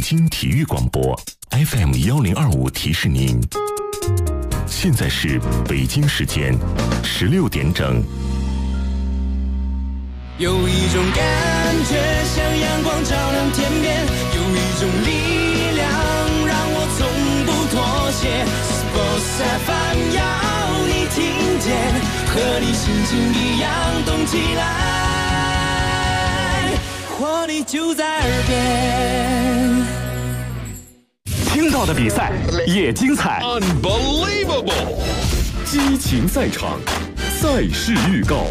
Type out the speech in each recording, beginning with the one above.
京体育广播 FM1025提示您，现在是北京时间16点整。 有一种感觉像阳光照亮天边，有一种力量让我从不妥协。Sports FM 要你听见，和你心情一样动起来，活力就在耳边。 听到的比赛也精彩 Unbelievable 激情赛场，赛事预告。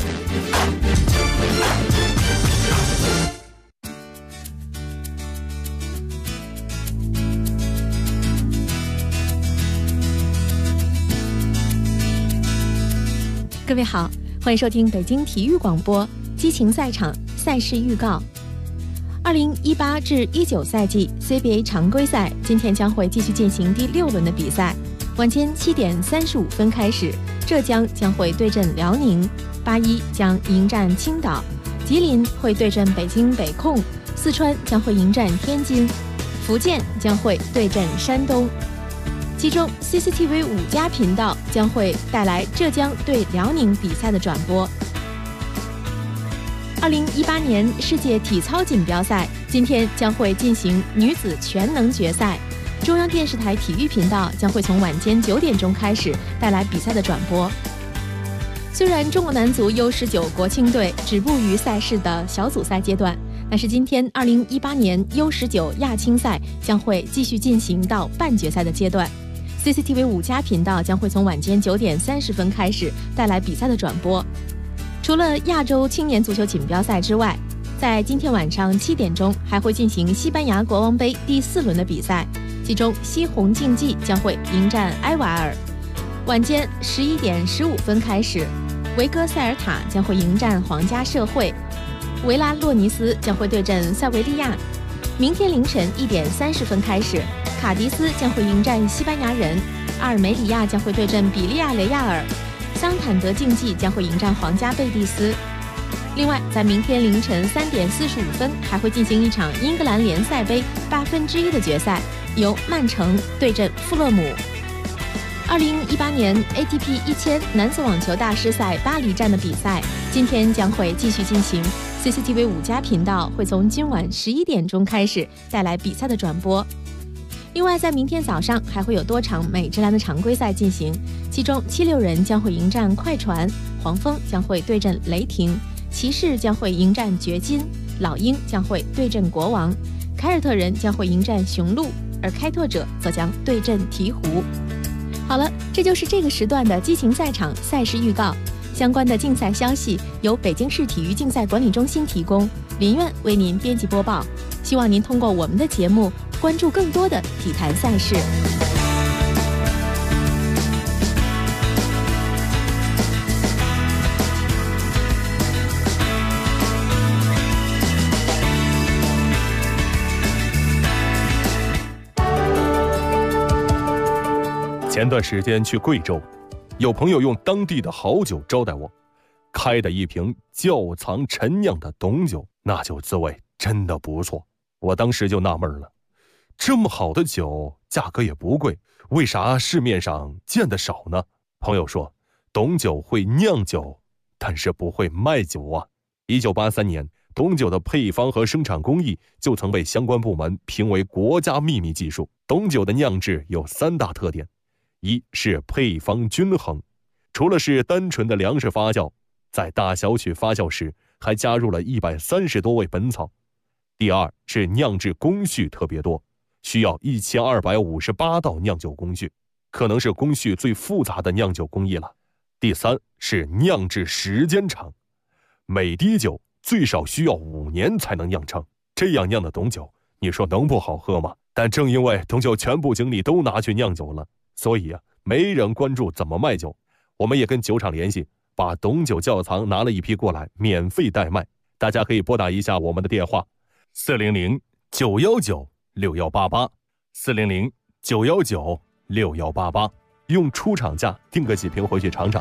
各位好，欢迎收听北京体育广播激情赛场赛事预告。2018至19赛季 CBA 常规赛今天将会继续进行第6轮的比赛，晚间7点35分开始，浙江将会对阵辽宁，81将迎战青岛，吉林会对阵北京北控，四川将会迎战天津，福建将会对阵山东。其中 CCTV 5+频道将会带来浙江对辽宁比赛的转播。2018年世界体操锦标赛今天将会进行女子全能决赛，中央电视台体育频道将会从晚间9点钟开始带来比赛的转播。虽然中国男足 U19 国青队止步于赛事的小组赛阶段，但是今天2018年 U19 亚青赛将会继续进行到半决赛的阶段。CCTV 5+频道将会从晚间9点30分开始带来比赛的转播。除了亚洲青年足球锦标赛之外，在今天晚上7点钟还会进行西班牙国王杯第4轮的比赛，其中西红竞技将会迎战埃瓦尔。晚间11点15分开始，维戈塞尔塔将会迎战皇家社会，维拉洛尼斯将会对阵塞维利亚。明天凌晨1点30分开始，卡迪斯将会迎战西班牙人，阿尔梅里亚将会对阵比利亚雷亚尔，桑坦德竞技将会迎战皇家贝蒂斯。另外，在明天凌晨3点45分还会进行一场英格兰联赛杯1/8的决赛，由曼城对阵富勒姆。2018年 ATP 1000男子网球大师赛巴黎站的比赛今天将会继续进行。CCTV 5+频道会从今晚11点钟开始带来比赛的转播。另外，在明天早上还会有多场美职篮的常规赛进行，其中76人将会迎战快船，黄蜂将会对阵雷霆，骑士将会迎战掘金，老鹰将会对阵国王，凯尔特人将会迎战雄鹿，而开拓者则将对阵鹈鹕。好了，这就是这个时段的激情赛场赛事预告。相关的竞赛消息由北京市体育竞赛管理中心提供，林苑为您编辑播报。希望您通过我们的节目关注更多的体坛赛事。 前段时间去贵州，有朋友用当地的好酒招待我，开的一瓶窖藏陈酿的董酒，那酒滋味真的不错。我当时就纳闷了，这么好的酒价格也不贵，为啥市面上见得少呢？朋友说，董酒会酿酒，但是不会卖酒啊。1983年，董酒的配方和生产工艺就曾被相关部门评为国家秘密技术。董酒的酿制有3大特点，一是配方均衡，除了是单纯的粮食发酵，在大小曲发酵时还加入了130多味本草。第二是酿制工序特别多，需要1258道酿酒工序，可能是工序最复杂的酿酒工艺了。第三是酿制时间长，每滴酒最少需要5年才能酿成，这样酿的董酒，你说能不好喝吗？但正因为董酒全部精力都拿去酿酒了，所以没人关注怎么卖酒。我们也跟酒厂联系，把董酒窖藏拿了一批过来，免费代卖。大家可以拨打一下我们的电话400-919-6188，400-919-6188，用出厂价订个几瓶回去尝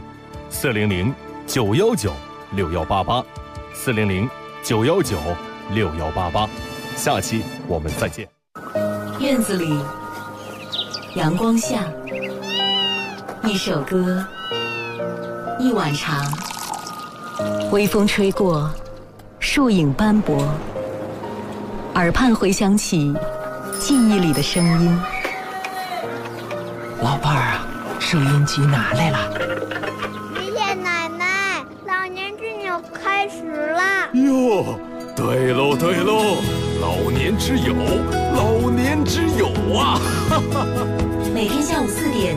尝。400-919-6188，400-919-6188。下期我们再见。 院子里，阳光下，一首歌，一碗茶，微风吹过，树影斑驳，耳畔回响起记忆里的声音。 老伴儿啊，收音机拿来了。 爷爷奶奶，老年之友开始了。 哟，对喽对喽，老年之友，老年之友啊！ 每天下午4点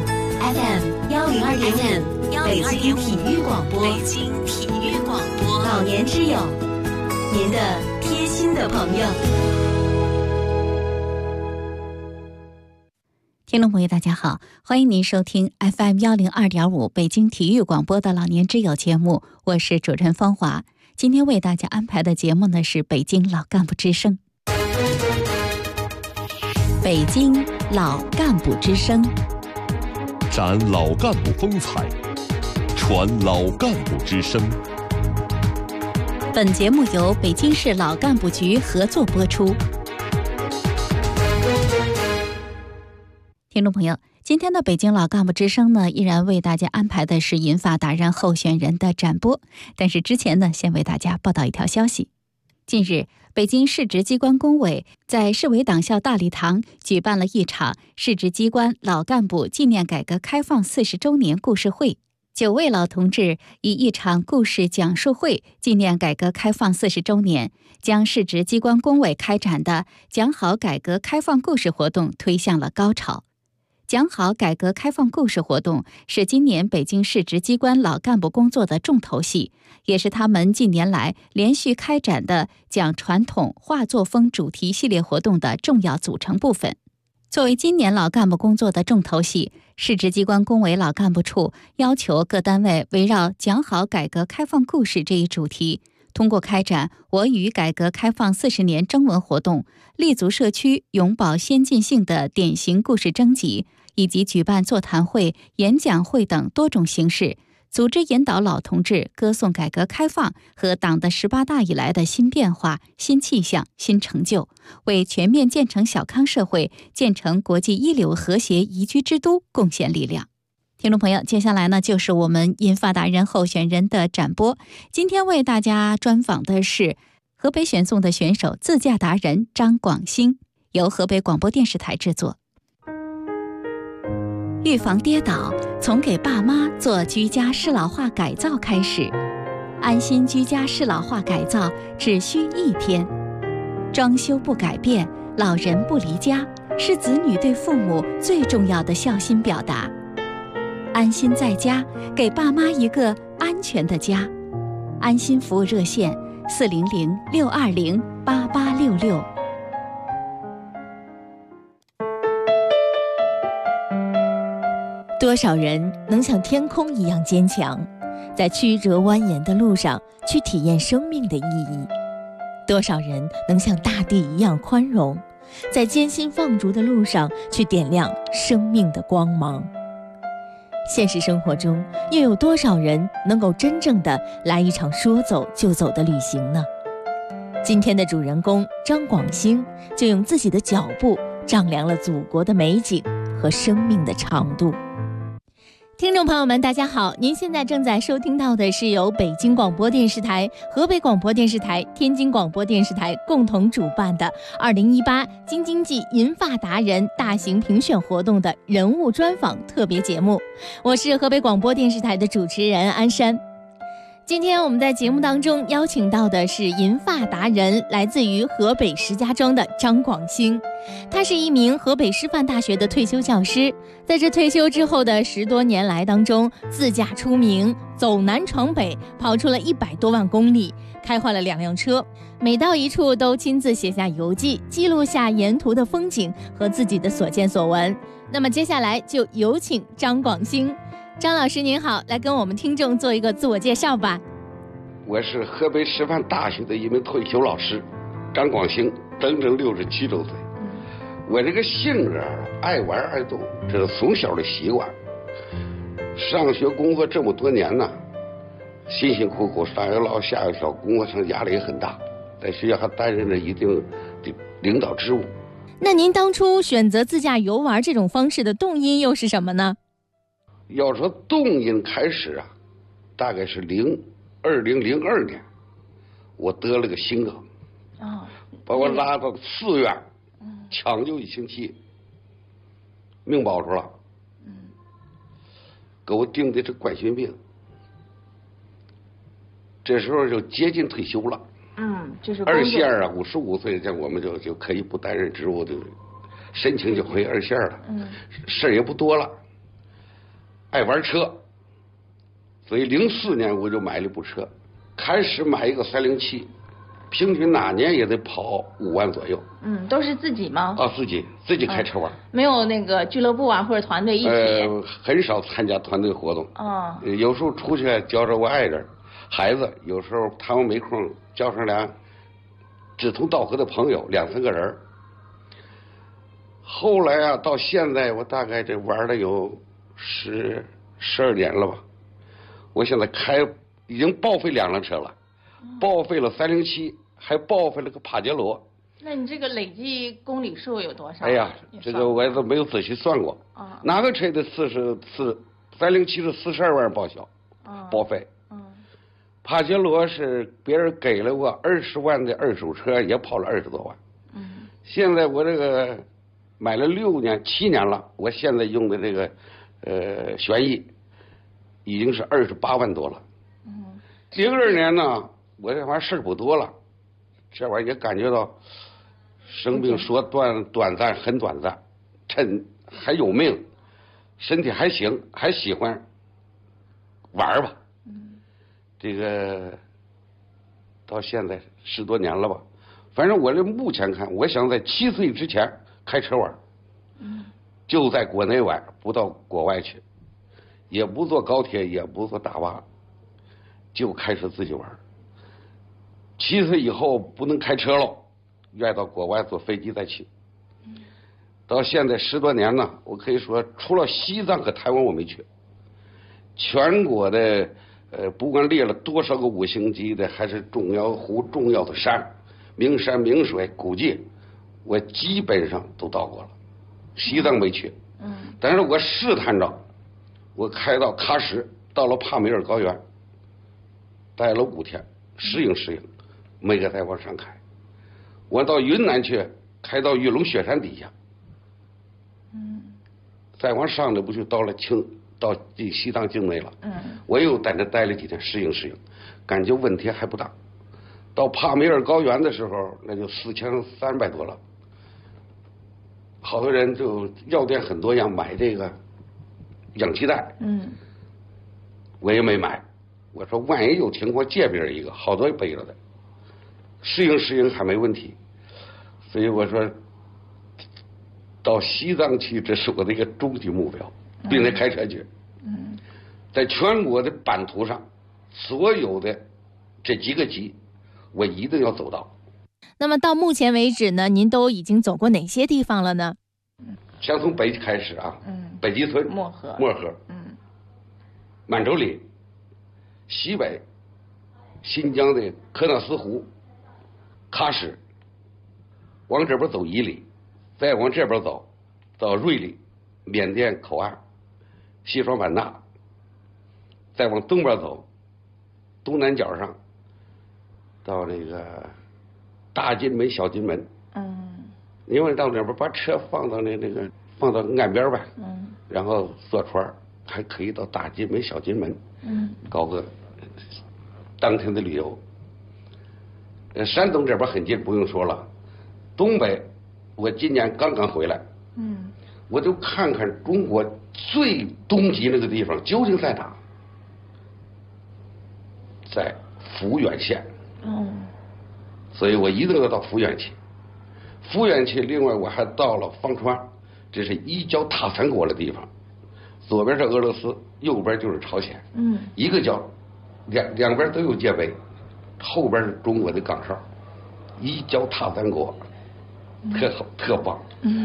FM102.5北京体育广播，北京体育广播，老年之友，您的贴心的朋友。 听众朋友大家好，欢迎您收听 FM102.5北京体育广播的老年之友节目，我是主持人方华。今天为大家安排的节目呢是北京老干部之声。北京老干部之声， 展老干部风采，传老干部之声。 本节目由北京市老干部局合作播出。听众朋友，今天的北京老干部之声呢，依然为大家安排的是银发达人候选人的展播。但是之前呢，先为大家报道一条消息。近日，北京市直机关工委在市委党校大礼堂举办了一场市直机关老干部纪念改革开放40周年故事会。9位老同志以一场故事讲述会纪念改革开放40周年，将市直机关工委开展的讲好改革开放故事活动推向了高潮。讲好改革开放故事活动是今年北京市直机关老干部工作的重头戏，也是他们近年来连续开展的讲传统话作风主题系列活动的重要组成部分。作为今年老干部工作的重头戏，市直机关工委老干部处要求各单位围绕讲好改革开放故事这一主题，通过开展我与改革开放40年征文活动、立足社区永葆先进性的典型故事征集，以及举办座谈会、演讲会等多种形式，组织引导老同志歌颂改革开放和党的18大以来的新变化、新气象、新成就，为全面建成小康社会、建成国际一流和谐宜居之都贡献力量。听众朋友，接下来呢就是我们银发达人候选人的展播。今天为大家专访的是河北选送的选手自驾达人张广兴，由河北广播电视台制作。预防跌倒，从给爸妈做居家适老化改造开始。安心居家适老化改造只需1天。装修不改变，老人不离家，是子女对父母最重要的孝心表达。安心在家，给爸妈一个安全的家。安心服务热线400-620-8866。 多少人能像天空一样坚强，在曲折蜿蜒的路上去体验生命的意义？多少人能像大地一样宽容，在艰辛放逐的路上去点亮生命的光芒？现实生活中，又有多少人能够真正的来一场说走就走的旅行呢？今天的主人公张广兴就用自己的脚步丈量了祖国的美景和生命的长度。听众朋友们大家好，您现在正在收听到的是由北京广播电视台、河北广播电视台、天津广播电视台共同主办的2018京津冀银发达人大型评选活动的人物专访特别节目，我是河北广播电视台的主持人安山。今天我们在节目当中邀请到的是银发达人，来自于河北石家庄的张广兴。他是一名河北师范大学的退休教师，在这退休之后的10多年来当中，自驾出名，走南闯北，跑出了100多万公里，开换了2辆车，每到一处都亲自写下游记，记录下沿途的风景和自己的所见所闻。那么接下来就有请张广兴。张老师您好，来跟我们听众做一个自我介绍吧。 我是河北师范大学的一名退休老师张广兴，整整67周岁。我这个性格爱玩爱动，这是从小的习惯。上学工作这么多年呢，辛辛苦苦上有老下有小，工作上压力也很大，在学校还担任着一定的领导职务。 那您当初选择自驾游玩这种方式的动因又是什么呢？ 要说动因开始啊，大概是2002年，我得了个心梗，把我拉到4院，抢救1星期，命保住了，给我定的是冠心病，这时候就接近退休了。 就是 2线啊，55岁这我们就可以不担任职务的，申请就回2线了。事儿也不多了，爱玩车，所以04年我就买了一部车，开始买一个307，平均哪年也得跑5万左右。 都是自己吗？ 自己开车玩， 没有那个俱乐部啊或者团队一起。 很少参加团队活动。有时候出去叫着我爱人、孩子，有时候他们没空，叫上俩志同道合的朋友，2、3个人。后来啊，到现在我大概这玩了有12年了吧。我现在已经报废2辆车了，报废了307，还报废了个帕杰罗。 那你这个累计公里数有多少？ 哎呀，这个我都没有仔细算过。哪个车的307是42万报销，报废。帕杰罗是别人给了我20万的2手车，也跑了20多万。现在我这个买了7年了，我现在用的这个旋翼已经是28万多了。02年呢，我这玩意儿事儿不多了，这玩意儿也感觉到生病说短暂很短暂，趁还有命，身体还行，还喜欢玩吧。这个到现在10多年了吧，反正我这目前看，我想在7岁之前开车玩，就在国内玩，不到国外去，也不坐高铁，也不坐大巴，就开始自己玩。7岁以后不能开车了，愿到国外坐飞机再去。到现在10多年呢，我可以说除了西藏和台湾我没去，全国的不管列了多少个5星级的，还是重要湖、重要的山、名山名水、古迹，我基本上都到过了。西藏没去，但是我试探着，我开到喀什，到了帕米尔高原，待了5天，适应，没给再往上开。我到云南去，开到玉龙雪山底下，再往上的不就到西藏境内了。我又在那待了几天，适应，感觉问题还不大。到帕米尔高原的时候，那就4300多了。好多人就药店很多样买这个氧气袋，我也没买。我说万一有情况借别人一个，好多背了的，适应还没问题。所以我说到西藏去，这是我的一个终极目标，并且开车去。在全国的版图上，所有的这几个级，我一定要走到。 那么到目前为止呢，您都已经走过哪些地方了呢？ 先从北开始啊，北极村、漠河，满洲里，西北，新疆的喀纳斯湖、喀什，往这边走伊犁，再往这边走，到瑞丽，缅甸口岸，西双版纳，再往东边走，东南角上，到那个大金门、小金门。因为到那边把车放到放到岸边呗，然后坐船，还可以到大金门、小金门，搞个当天的旅游。山东这边很近，不用说了。东北，我今年刚刚回来，我就看看中国最东极那个地方究竟在哪，在抚远县。所以我一定要到抚远去。抚远去，另外我还到了方川，这是一交踏三国的地方，左边是俄罗斯，右边就是朝鲜。一个交，两边都有界碑，后边是中国的岗哨，一交踏三国，特好特棒。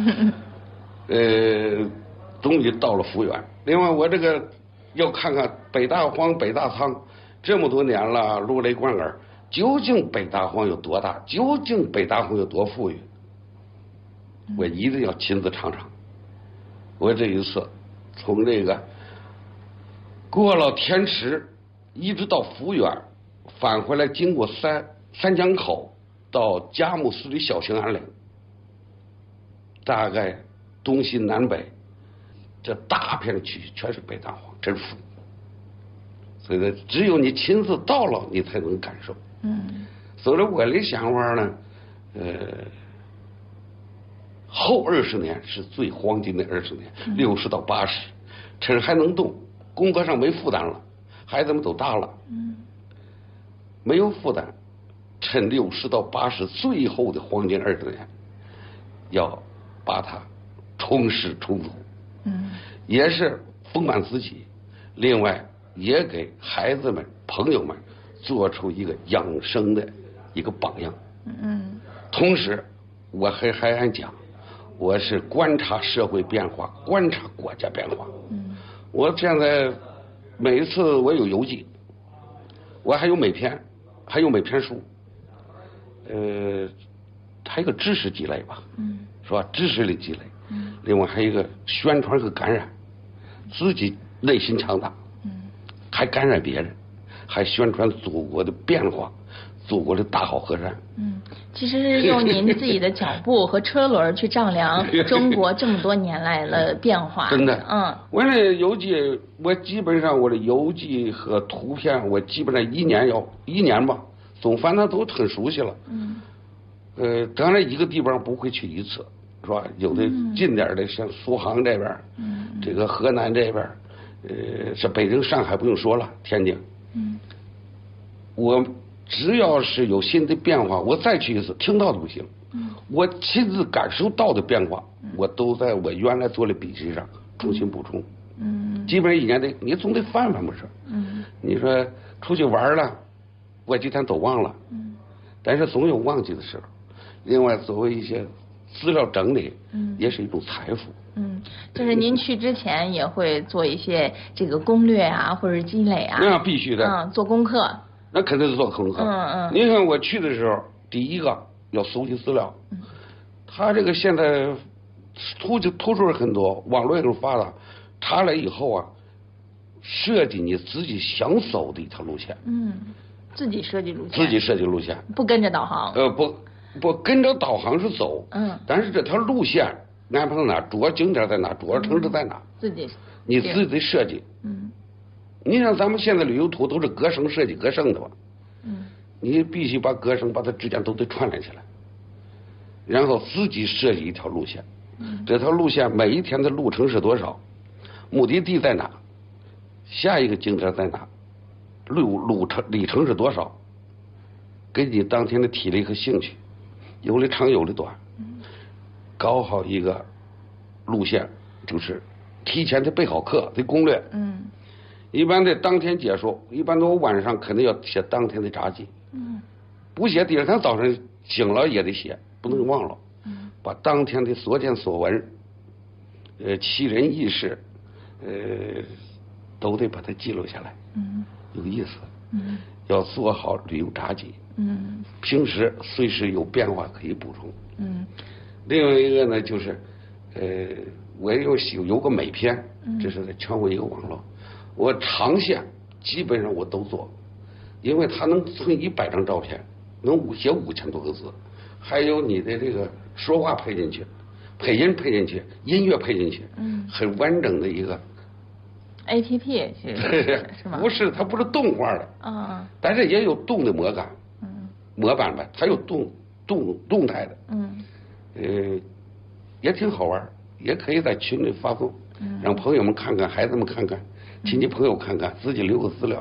终于到了抚远。另外我这个要看看北大荒、北大仓，这么多年了，如雷贯耳，究竟北大荒有多大？究竟北大荒有多富裕？ 我一定要亲自尝尝。我这一次从这个过了天池，一直到福源，返回来经过三江口到佳木斯的小兴安岭，大概东西南北这大片的区域全是北大荒，真服。所以说，只有你亲自到了，你才能感受。所以说我的想法呢，后20年是最黄金的20年，60到80，趁还能动，工作上没负担了，孩子们都大了，没有负担，趁60到80最后的黄金20年，要把它充实充足，也是丰满自己，另外也给孩子们、朋友们做出一个养生的一个榜样。同时我还爱讲，我是观察社会变化，观察国家变化。我现在每一次我有游记，我还有美篇，还有美篇书，还有个知识积累吧，是吧？知识的积累，另外还有一个宣传和感染，自己内心强大，还感染别人，还宣传祖国的变化，祖国的大好河山。 其实是用您自己的脚步和车轮去丈量中国这么多年来的变化。 真的，我那游记，我基本上我的游记和图片，我基本上一年吧，总反正都很熟悉了。当然一个地方不会去一次，是吧？有的近点的，像苏杭这边，这个河南这边，是北京、上海不用说了，天津。我只要是有新的变化，我再去一次，听到的不行。我亲自感受到的变化，我都在我原来做的笔记上重新补充。基本上一年得你总得翻不是？你说出去玩了，过几天都忘了。但是总有忘记的时候。另外，作为一些资料整理，也是一种财富。 就是您去之前也会做一些这个攻略啊，或者积累啊。 那必须的。 做功课。 那肯定是做功课。你看我去的时候，第一个要搜集资料。他这个现在图书很多，网络也很发达，查了以后啊，设计你自己想走的一条路线。 自己设计路线。 自己设计路线， 不跟着导航。 不跟着导航是走。但是这条路线安排到哪，主要景点在哪，主要城市在哪，你自己得设计。你像咱们现在旅游图都是各省设计各省的吧？你必须把各省把它之间都得串联起来，然后自己设计一条路线。这条路线每一天的路程是多少？目的地在哪？下一个景点在哪？里程是多少？根据当天的体力和兴趣，有的长有的短，搞好一个路线，就是提前得备好课得攻略。一般的当天结束，一般都晚上肯定要写当天的札记。不写第二天早上醒了也得写，不能忘了。把当天的所见所闻，奇人异事，都得把它记录下来。有意思。要做好旅游札记。平时随时有变化可以补充。另外一个呢，就是我有个美篇，这是在全国一个网络。我长线基本上我都做，因为它能存100张照片，能写5000多个字，还有你的这个说话配进去，配音配进去，音乐配进去，很完整的一个 APP 是吗？ 不是，它不是动画的，但是也有动的模感，模板吧，它有动态的，也挺好玩，也可以在群里发送，让朋友们看看，孩子们看看，亲戚朋友看看，自己留个资料。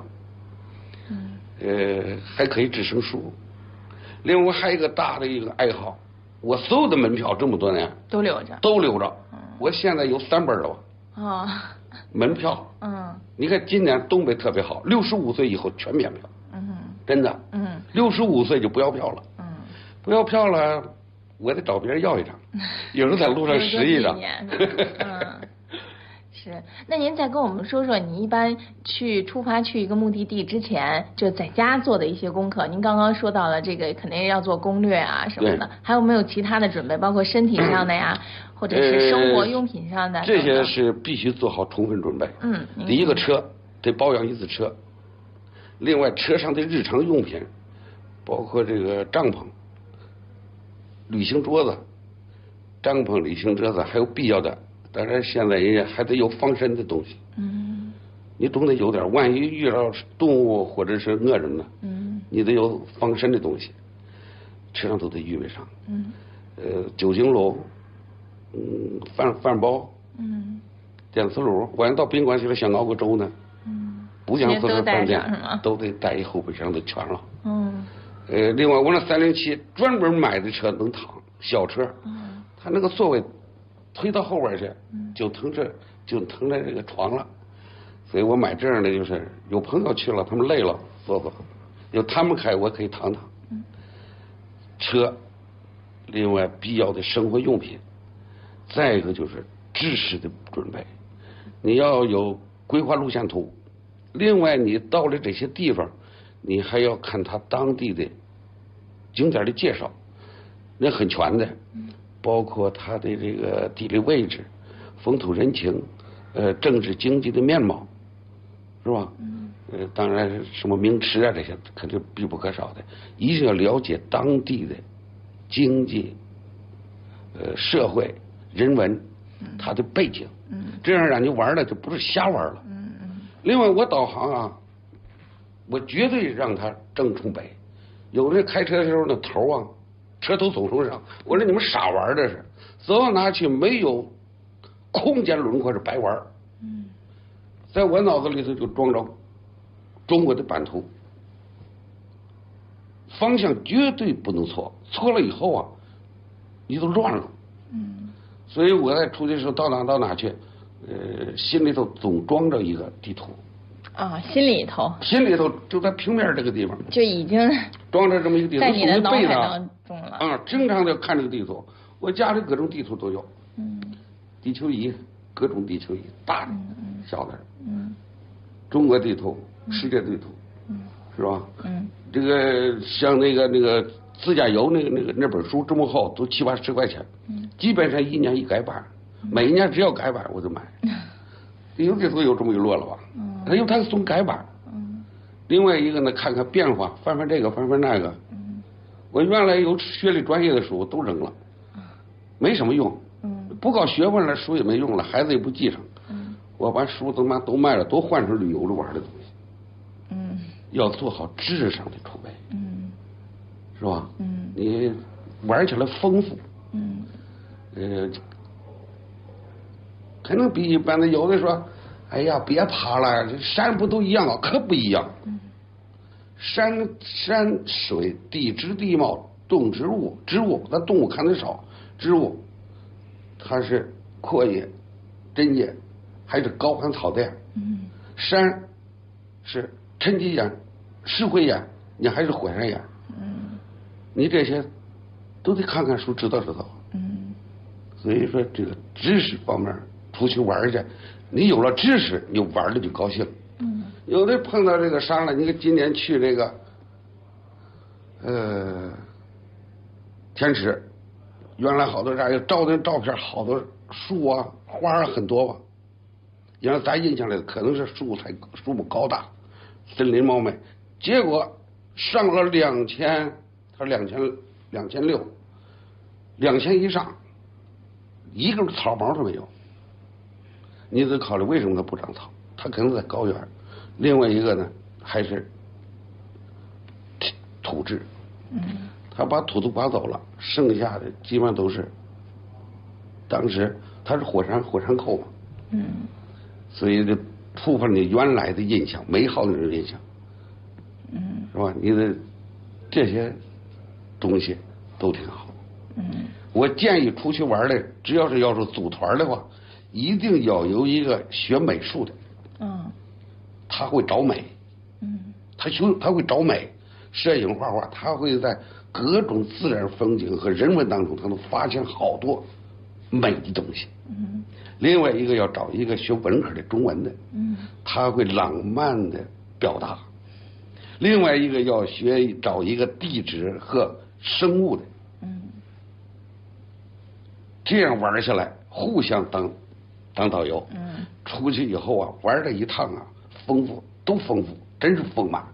还可以制成书。另外还有一个大的一个爱好，我所有的门票这么多年都留着。 我现在有3本了吧。门票。你看今年东北特别好，65岁以后全免票。真的。65岁就不要票了。不要票了，我得找别人要一张。有时候在路上拾一张。 是，那您再跟我们说说，你一般出发去一个目的地之前，就在家做的一些功课。您刚刚说到了这个，肯定要做攻略啊什么的，还有没有其他的准备，包括身体上的呀，或者是生活用品上的？ 这些是必须做好充分准备。第一个车得保养一次车，另外车上的日常用品，包括这个帐篷、旅行桌子、帐篷、旅行桌子，还有必要的。当然，现在人家还得有防身的东西。你总得有点，万一遇到动物或者是恶人呢，你得有防身的东西，车上都得预备上。酒精炉，饭包，电磁炉，万一到宾馆去了想熬个粥呢，不想自个饭店都得带一后备箱都全了。另外我那307专门买的车能躺，小车，它那个座位推到后边去，就腾着这个床了，所以我买这样的，就是有朋友去了，他们累了坐，有他们开，我可以躺。车，另外必要的生活用品，再一个就是知识的准备，你要有规划路线图，另外你到了这些地方，你还要看他当地的景点的介绍，那很全的。包括它的这个地理位置、风土人情、政治经济的面貌，是吧？当然什么名吃啊这些肯定必不可少的，一定要了解当地的经济、社会、人文，它的背景，这样让你玩的就不是瞎玩了。另外我导航啊，我绝对让他正冲北，有的开车的时候那头啊。车头总冲上，我说你们傻玩的是，走到哪去没有空间轮廓是白玩。在我脑子里头就装着中国的版图，方向绝对不能错，错了以后啊，你都乱了。所以我在出去的时候到哪去，心里头总装着一个地图。 心里头就在平面这个地方就已经装着这么一个地图， 在你的脑海当中了。 经常的看这个地图，我家里各种地图都有。地球仪，各种地球仪，大的、小的。中国地图、世界地图，是吧？这个像那个自驾游那本书这么厚，都70、80块钱。基本上1年一改版，每一年只要改版我就买。有这都有这么一摞了吧？因为它送改版。另外一个呢，看看变化，翻翻这个，翻翻那个。我原来有学历专业的书都扔了，没什么用。不搞学问了，书也没用了，孩子也不记上。我把书都卖了，都换成旅游的玩的东西。要做好知识上的储备。是吧？你玩起来丰富。可能比一般的有的说，哎呀，别爬了，这山不都一样啊？可不一样。山水地质地貌动植物，咱动物看得少，植物它是阔叶、针叶，还是高寒草甸。山是沉积岩、石灰岩，你还是火山岩。你这些都得看看书，知道。所以说这个知识方面。出去玩去，你有了知识，你玩的就高兴。有的碰到这个山了，你看今年去这个天池，原来好多人照的照片，好多树啊花啊很多吧，因为咱印象里可能是树木高大，森林茂密，结果上了2000，他2600，2000以上，一个草毛都没有。你得考虑为什么它不长草，它可能在高原。另外一个呢，还是土质，他把土都刮走了，剩下的基本上都是当时它是火山口嘛，所以就触犯你原来的印象，美好的那种印象，是吧？你的这些东西都挺好。我建议出去玩的，只要是组团的话。一定要有一个学美术的，他会找美，他会找美，摄影画画，他会在各种自然风景和人文当中，他能发现好多美的东西。 另外一个要找一个学文科的中文的，他会浪漫的表达。另外一个要找一个地质和生物的，这样玩下来，互相当导游，出去以后啊，玩了一趟啊，丰富，真是丰满。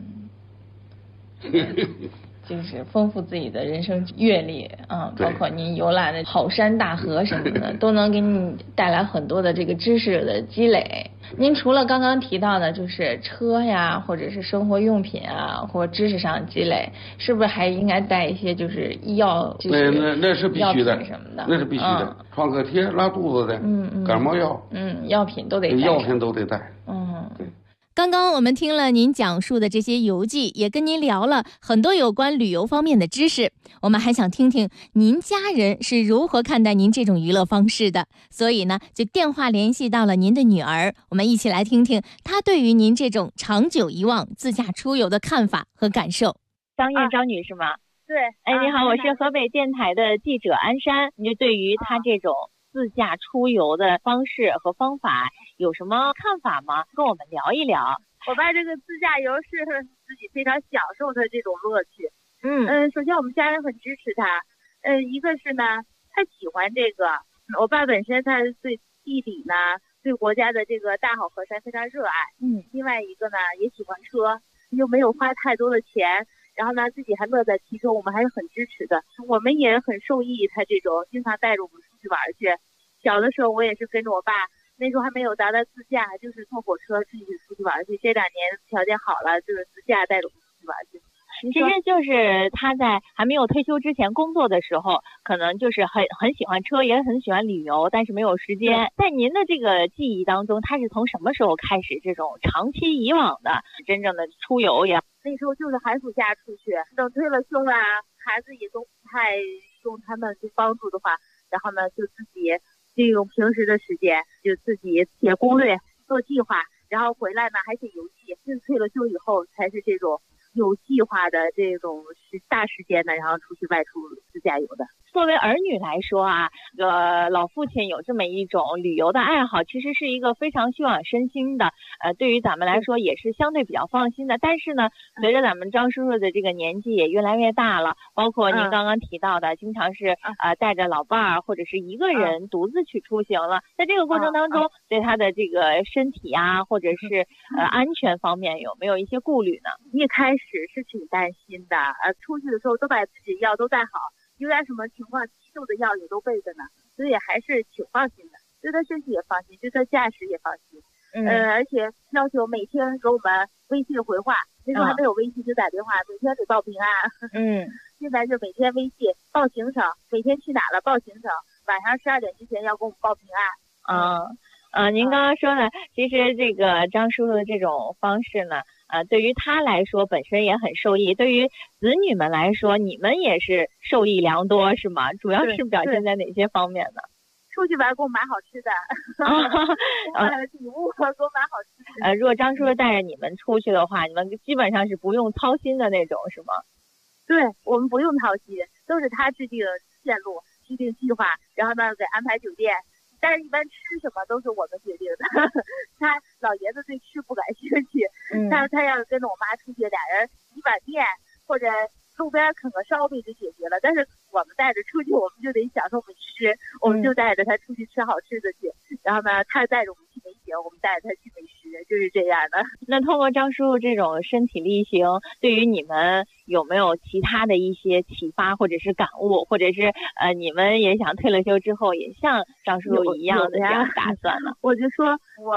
就是丰富自己的人生阅历啊，包括您游览的好山大河什么的，都能给你带来很多的这个知识的积累。您除了刚刚提到的，就是车呀，或者是生活用品啊，或者知识上积累，是不是还应该带一些就是医药？ 那是必须的， 什么的， 那是必须的。创可贴、拉肚子的，感冒药， 药品都得带。 药品都得带。对。 刚刚我们听了您讲述的这些游记，也跟您聊了很多有关旅游方面的知识。我们还想听听您家人是如何看待您这种娱乐方式的，所以呢，就电话联系到了您的女儿，我们一起来听听她对于您这种长久遗忘自驾出游的看法和感受。 张燕张女士吗？ 对。 你好，我是河北电台的记者安珊。你就对于她这种自驾出游的方式和方法有什么看法吗？跟我们聊一聊。 我爸这个自驾游是自己非常享受的这种乐趣。首先我们家人很支持他。一个是呢，他喜欢这个。我爸本身他对地理呢，对国家的这个大好河山非常热爱。另外一个呢，也喜欢车，又没有花太多的钱，然后呢自己还乐在其中，我们还是很支持的。我们也很受益他这种，经常带着我们出去玩去。小的时候我也是跟着我爸，那时候还没有达到自驾，就是坐火车自己出去玩去。这2年条件好了，就是自驾带着我们出去玩去。 其实就是他在还没有退休之前工作的时候，可能就是很喜欢车，也很喜欢旅游，但是没有时间。在您的这个记忆当中，他是从什么时候开始这种长期以往的真正的出游呀？ 那时候就是寒暑假出去，等退了休啊，孩子也都不太用他们去帮助的话，然后呢就自己利用平时的时间，就自己写攻略、做计划，然后回来呢还写游记。就是退了休以后，才是这种有计划的这种大时间呢，然后出去外出自驾游的。 作为儿女来说啊，老父亲有这么一种旅游的爱好，其实是一个非常休养身心的，对于咱们来说也是相对比较放心的。但是呢，随着咱们张叔叔的这个年纪也越来越大了，包括您刚刚提到的，经常是带着老伴儿或者是一个人独自去出行了，在这个过程当中，对他的这个身体啊，或者是安全方面有没有一些顾虑呢？ 一开始是挺担心的，出去的时候都把自己药都带好，有点什么情况急救的药也都备着呢，所以还是挺放心的，对他身体也放心，对他驾驶也放心。而且要求每天给我们微信回话，那时候还没有微信就打电话，每天得报平安。现在是每天微信报行程，每天去哪了报行程，晚上12点之前要给我们报平安。 您刚刚说呢，其实这个张叔叔的这种方式呢，对于他来说本身也很受益，对于子女们来说，你们也是受益良多，是吗？主要是表现在哪些方面呢？ 出去玩给我买好吃的，礼物给我买好吃的。 如果张叔叔带着你们出去的话，你们基本上是不用操心的那种，是吗？ 对，我们不用操心，都是他制定线路、制定计划，然后呢给安排酒店。但是一般吃什么都是我们决定的，他老爷子对吃不感兴趣，他要跟着我妈出去，俩人一碗面或者路边啃个烧饼就解决了。但是我们带着出去，我们就得享受美食，我们就带着他出去吃好吃的去，然后呢他带着我们去美景，我们带着他去美食，就是这样的。 那通过张叔叔这种身体力行，对于你们有没有其他的一些启发或者是感悟，或者是你们也想退了休之后也像张叔叔一样的这样打算呢？ 我就说我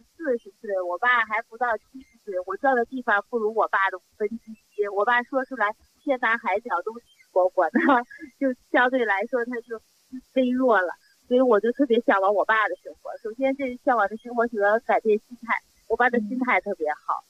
40岁，我爸还不到70岁，我到的地方不如我爸的1/5。我爸说出来天南海角都去过，我呢就相对来说他就微弱了，所以我就特别向往我爸的生活。首先这向往的生活主要改变心态，我爸的心态特别好。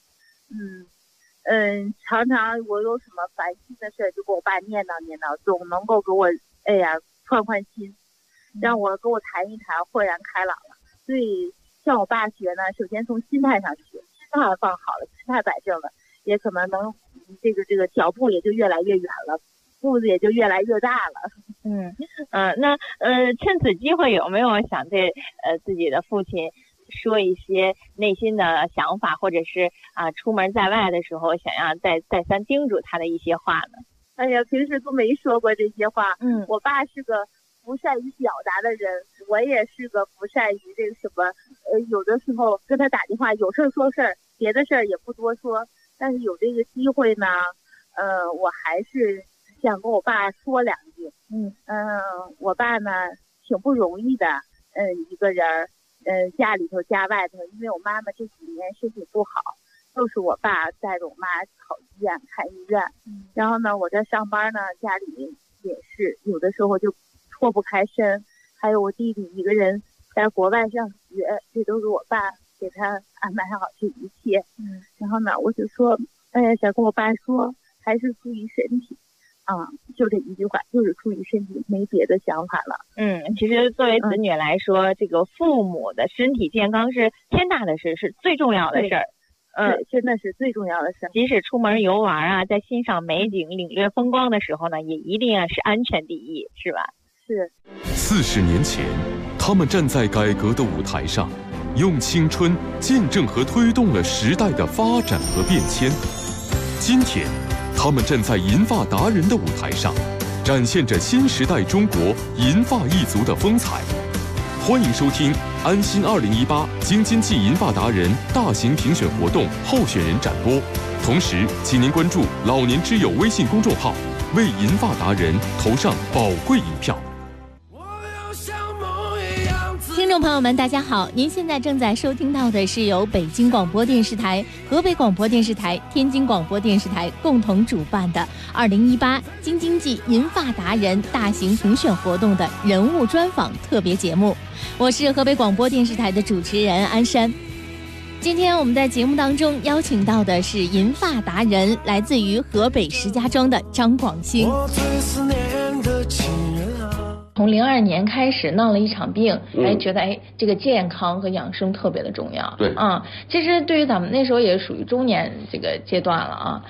常常我有什么烦心的事就跟我爸念叨念叨，总能够给我宽心，让我跟我谈一谈，豁然开朗了。所以向我爸学呢，首先从心态上学，心态放好了，心态摆正了，也可能这个脚步也就越来越远了，步子也就越来越大了。 那趁此机会有没有想对自己的父亲说一些内心的想法，或者是出门在外的时候想要再三叮嘱他的一些话呢？ 哎呀，平时都没说过这些话。我爸是个不善于表达的人，我也是个不善于这个什么，有的时候跟他打电话，有事儿说事儿，别的事儿也不多说。但是有这个机会呢，我还是想跟我爸说两句。我爸呢挺不容易的，一个人，家里头家外头，因为我妈妈这几年身体不好，都是我爸带着我妈跑医院看医院。然后呢，我这上班呢，家里也是有的时候就脱不开身，还有我弟弟一个人在国外上学，这都是我爸给他安排好这一切。然后呢，我就说，想跟我爸说，还是注意身体。就这一句话，就是注意身体，没别的想法了。 其实作为子女来说，这个父母的身体健康是天大的事，是最重要的事儿。 真的是最重要的事。 即使出门游玩在欣赏美景、领略风光的时候呢，也一定是安全第一，是吧？ 是。 40年前，他们站在改革的舞台上，用青春见证和推动了时代的发展和变迁。今天，他们站在银发达人的舞台上，展现着新时代中国银发一族的风采。欢迎收听安心2018京津冀银发达人大型评选活动候选人展播，同时请您关注老年之友微信公众号，为银发达人投上宝贵一票。 听众朋友们，大家好！您现在正在收听到的是由北京广播电视台、河北广播电视台、天津广播电视台共同主办的2018京津冀银发达人大型评选活动的人物专访特别节目。我是河北广播电视台的主持人安珊。今天我们在节目当中邀请到的是银发达人，来自于河北石家庄的张广兴。从02年开始闹了一场病，觉得这个健康和养生特别的重要。 对其实对于咱们那时候也属于中年这个阶段了啊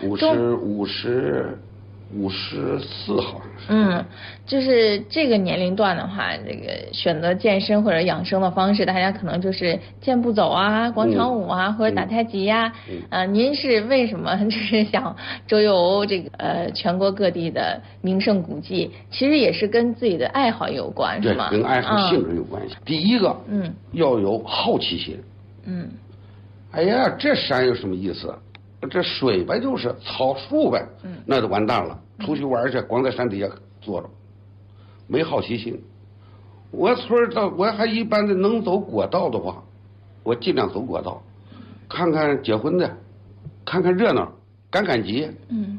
54好像是。 就是这个年龄段的话，这个选择健身或者养生的方式，大家可能就是健步走广场舞或者打太极呀。您是为什么就是想周游这个全国各地的名胜古迹？其实也是跟自己的爱好有关，是吗？ 对，跟爱好性质有关系。第一个，要有好奇心。哎呀，这山有什么意思？这水呗，就是草树呗，那就完蛋了。出去玩去，光在山底下坐着，没好奇心。我村到我还一般的能走国道的话，我尽量走国道，看看结婚的，看看热闹，赶赶集。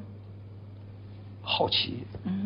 好奇。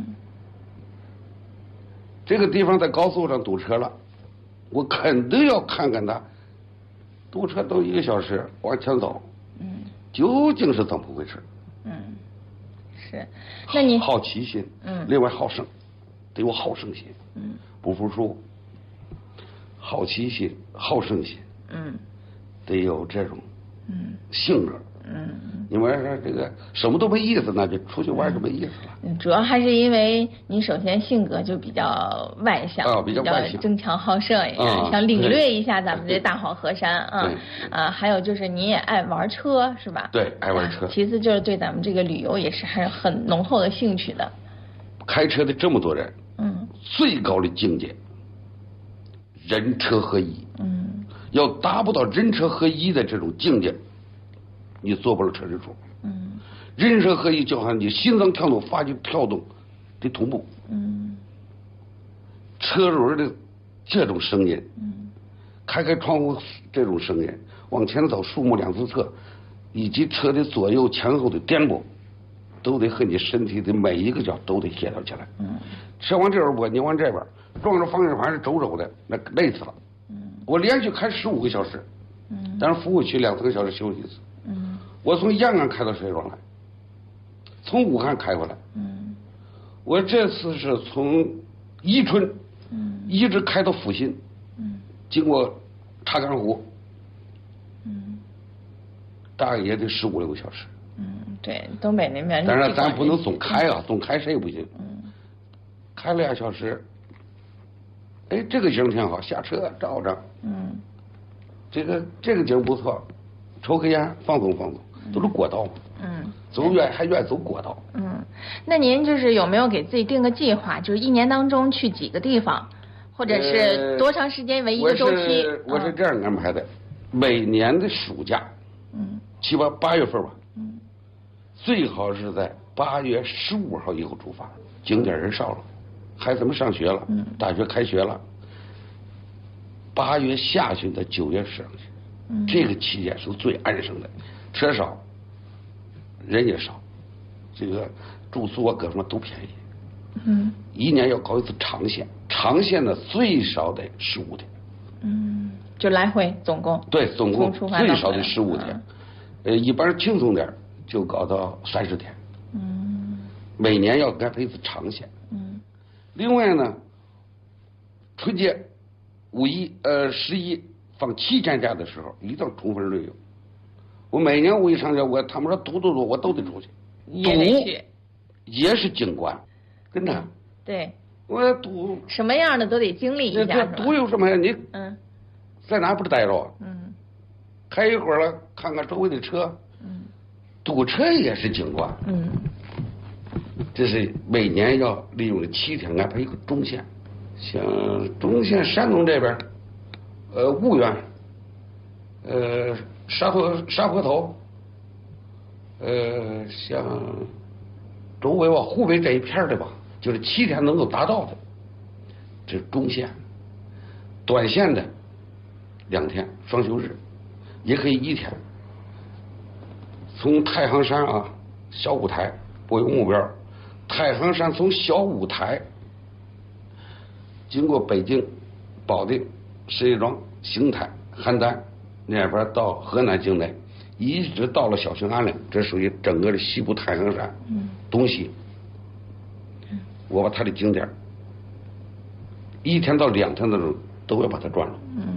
这个地方在高速上堵车了，我肯定要看看它，堵车都1个小时，往前走。究竟是怎么回事？ 是，那你好奇心，另外好胜，得有好胜心，不服输，好奇心、好胜心，得有这种，性格，你们说这个什么都没意思，那就出去玩就没意思了。 主要还是因为你首先性格就比较外向， 比较外向， 争强好胜，想领略一下咱们这大好河山还有就是你也爱玩车，是吧？ 对，爱玩车。 其次就是对咱们这个旅游也是还是很浓厚的兴趣的。 开车的这么多人，最高的境界，人车合一。要达不到人车合一的这种境界，你做不了车之主。人车合一就好像你心脏跳动、发际跳动得同步。车轮的这种声音，开窗户这种声音，往前走树木两侧侧，以及车的左右前后的颠簸，都得和你身体的每一个角都得协调起来。车往这边拨，你往这边，撞着方向盘是轴轴的，那累死了。我连续开15个小时，但是服务区2、3个小时休息一次。我从延安开到石家庄来，从武汉开回来。我这次是从宜春，一直开到阜新，经过查干湖，大概也得15、16个小时。 对，东北那边。 但是咱不能总开总开谁也不行。 开了2小时，哎，这个景挺好，下车照照。这个景不错，抽根烟放松放松，都是国道嘛。走远还愿意走国道。 那您就是有没有给自己定个计划，就是1年当中去几个地方，或者是多长时间为一个周期？ 我是这样安排的，每年的暑假，7、8月份吧，最好是在8月15号以后出发，景点人少了，孩子们上学了，大学开学了。8月下旬到9月上旬，这个期间是最安生的，车少，人也少，这个住宿啊各方面都便宜。1年要搞一次长线，长线呢最少得15天。 就来回总共。 对，总共最少得15天。一般轻松点就搞到30天。每年要安排一次长线。另外呢，春节、5一、11放7天假的时候，一定要充分旅游。我每年5一长假，他们说赌，我都得出去。 也得去。 也是景观，真的。 对。 我赌什么样的都得经历一下。 这赌有什么呀？你在哪不是待着啊？开一会儿了，看看周围的车。堵车也是景观。这是每年要利用7天安排一个中线，像中线山东这边，婺源，沙坡头，像周围吧，湖北这一片的吧，就是7天能够达到的，这是中线。短线的2天，双休日，也可以1天。从太行山啊，小五台，我有目标。太行山从小五台，经过北京、保定、石家庄、邢台、邯郸那边到河南境内，一直到了小兴安岭，这属于整个的西部太行山东西。我把它的景点1天到2天的时候都要把它转了。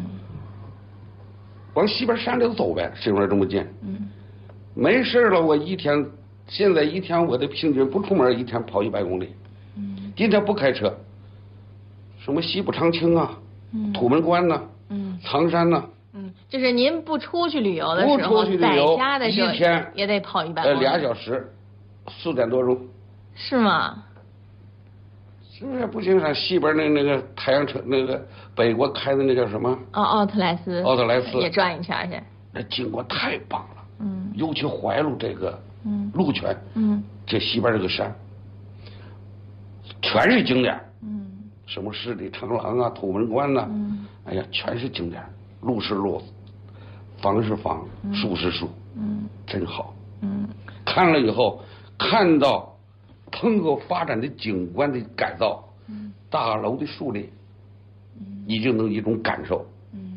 往西边山里头走呗，谁说这么近？没事了，我现在一天我的平均不出门1天跑100公里。今天不开车，什么西部长青啊，土门关呐，苍山呐。 就是您不出去旅游的时候，在家的时候 1天也得跑100公里。 2小时，4点多钟。 是吗？ 是不是不行？上西边那个太阳车，那个北国开的那叫什么？ 奥特莱斯也转一圈去。 那景观太棒了。尤其怀路这个鹿泉，这西边这个山，全是景点。什么十里长廊啊，土门关呐，哎呀，全是景点。路是路，房是房，树是树，真好。看了以后，看到蓬勃发展的景观的改造，大楼的树立，你就能一种感受。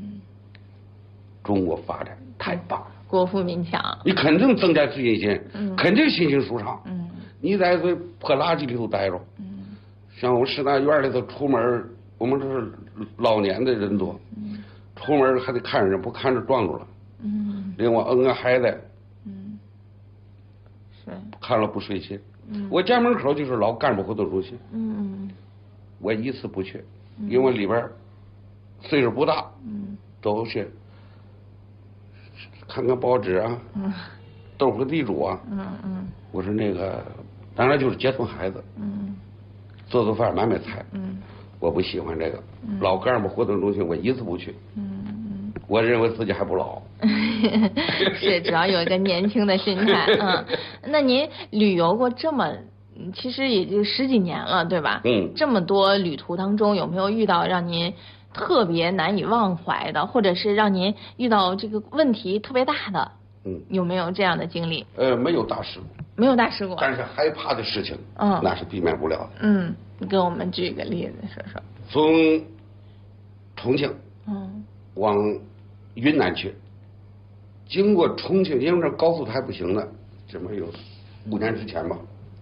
中国发展太棒了。 国富民强， 你肯定增加自信心，肯定心情舒畅。你在这破垃圾里头待着，像我们师大院里头出门，我们这是老年的人多，出门还得看人，不看着撞住了。另外个孩子， 是看了不睡心。我家门口就是老干部活动中心，我一次不去，因为里边岁数不大，都去看看报纸啊，斗个地主啊。我说那个，当然就是接送孩子，做饭买菜。我不喜欢这个，老干部活动中心我一次不去。我认为自己还不老。 是，主要有一个年轻的心态。那您旅游过这么，其实也就10几年了，对吧？这么多旅途当中，有没有遇到让您特别难以忘怀的，或者是让您遇到这个问题特别大的？有没有这样的经历？ 没有大事故。 没有大事故。 但是害怕的事情，那是避免不了的。你给我们举一个例子说说。 从重庆，往云南去，经过重庆，因为这高速还不行呢，这么有5年之前吧。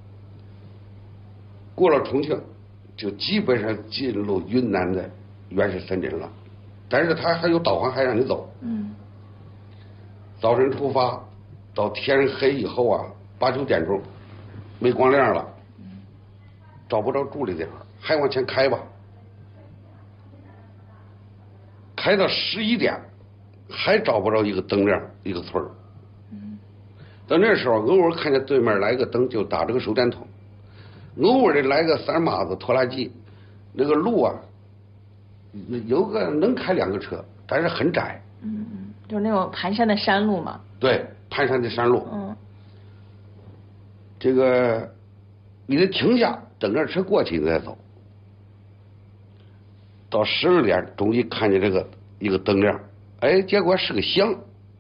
过了重庆，就基本上进入云南的原始森林了，但是它还有导航还让你走。早晨出发，到天黑以后啊，8、9点钟，没光亮了，找不着住的地方， 还往前开吧，开到11点，还找不着一个灯亮，一个村儿。到那时候，偶尔看见对面来个灯，就打这个手电筒；偶尔的来个3马子拖拉机，那个路啊，有个能开2个车，但是很窄。 就是那种盘山的山路嘛。对， 盘山的山路。这个你得停下，等着车过去你再走。到12点，终于看见这个一个灯亮，哎，结果是个乡。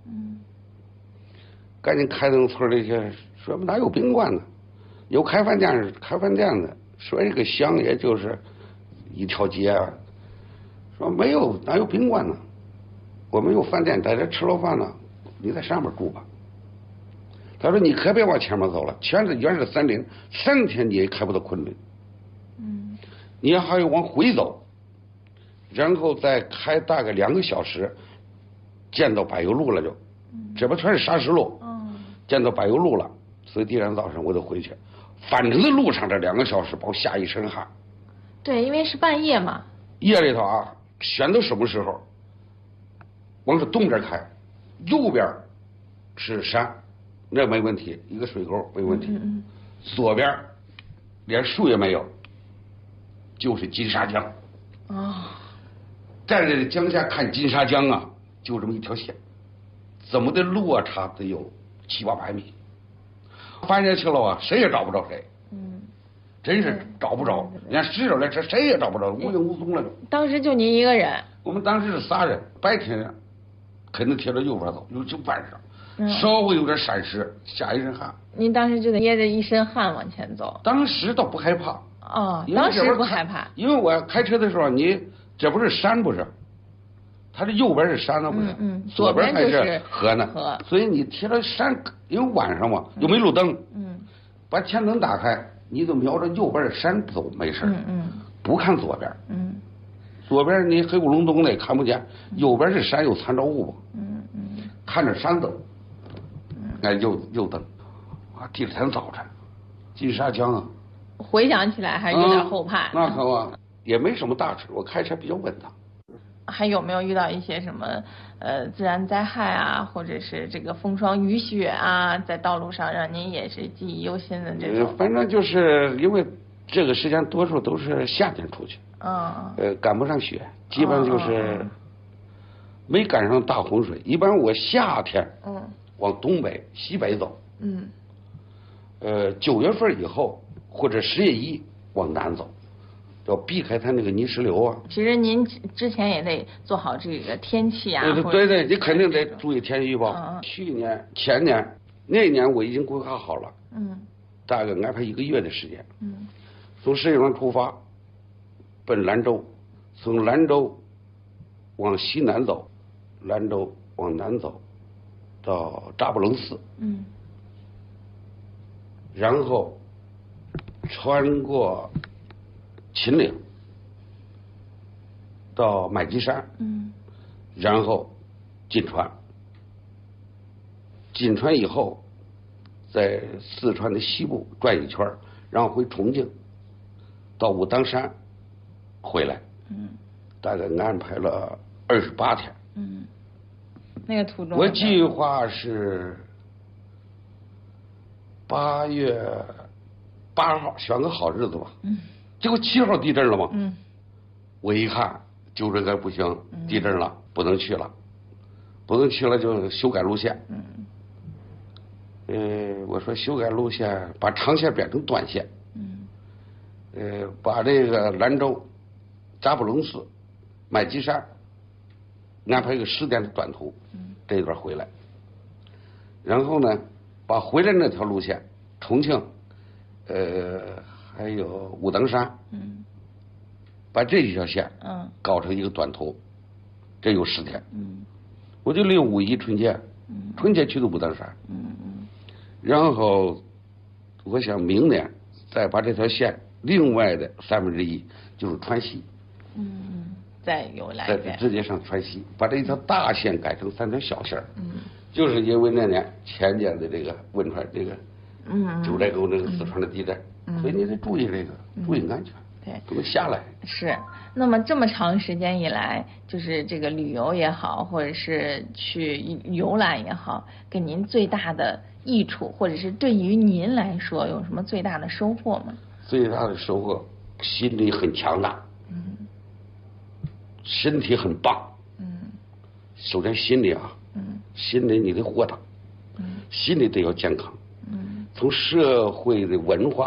赶紧开到村里去，说哪有宾馆呢？有开饭店的，说这个乡也就是一条街啊。说没有，哪有宾馆呢？我们有饭店，在这吃了饭呢，你在上面住吧。他说你可别往前面走了，原是森林，3天你也开不到昆仑。你还要往回走，然后再开大概2个小时，见到柏油路了就，这边全是砂石路。见到柏油路了，所以第2天早上我就回去。反正在路上这2个小时，把我吓一身汗。 对，因为是半夜嘛。 夜里头啊，选到什么时候？往这东边开，右边是山，那没问题，一个水沟没问题。左边连树也没有，就是金沙江。站在这江下看金沙江啊，就这么一条线，怎么的落差得有700-800米。翻下去了啊，谁也找不着谁。真是找不着，连石头来车谁也找不着，无影无踪了就。 当时就您一个人？ 我们当时是3人，白天肯定贴着右边走，就晚上稍微有点闪失，下一身汗。 您当时就得捏着一身汗往前走？ 当时倒不害怕。 当时不害怕， 因为我开车的时候，你这不是山不是？它这右边是山呢不是？左边还是河呢？所以你贴着山，因为晚上嘛又没路灯，把前灯打开，你就瞄着右边的山走没事，不看左边，左边你黑咕隆咚的也看不见，右边是山有参照物，看着山走，哎右灯，第2天早晨，金沙江啊， 回想起来还有点后怕。 那可啊，也没什么大事，我开车比较稳当。 还有没有遇到一些什么自然灾害啊，或者是这个风霜雨雪啊，在道路上让您也是记忆犹新的这种？ 反正就是因为这个时间多数都是夏天出去，赶不上雪，基本就是没赶上大洪水。一般我夏天往东北西北走，9月份以后或者10月1往南走。要避开它那个泥石流啊。 其实您之前也得做好这个天气啊。 对，你肯定得注意天气预报。去年、前年那年我已经规划好了，大概安排1个月的时间，从石景庄出发，奔兰州，从兰州往西南走，兰州往南走，到扎布隆寺，然后穿过秦岭到买积山，然后进川，进川以后在四川的西部转一圈，然后回重庆，到武当山回来，大概安排了28天。 那个途中我计划是8月8号，选个好日子吧。结果7号地震了嘛。我一看就这个不行，地震了，不能去了，就修改路线。我说修改路线，把长线变成短线。把这个兰州、扎布隆寺、买积山安排一个10天的短途，这段回来。然后呢，把回来那条路线，重庆，还有武当山，把这一条线，搞成一个短途，这有10天。我就利用5一春节，春节去的武当山，然后我想明年再把这条线另外的1/3就是川西， 再有来再直接上川西，把这一条大线改成3条小线。就是因为那年前年的这个汶川这个九寨沟这个四川的地震，所以你得注意这个，注意安全。 对， 不能下来。 是。那么这么长时间以来，就是这个旅游也好，或者是去游览也好，给您最大的益处，或者是对于您来说有什么最大的收获吗？ 最大的收获，心理很强大，身体很棒，首先心理啊，心理你得豁达，心理得要健康，从社会的文化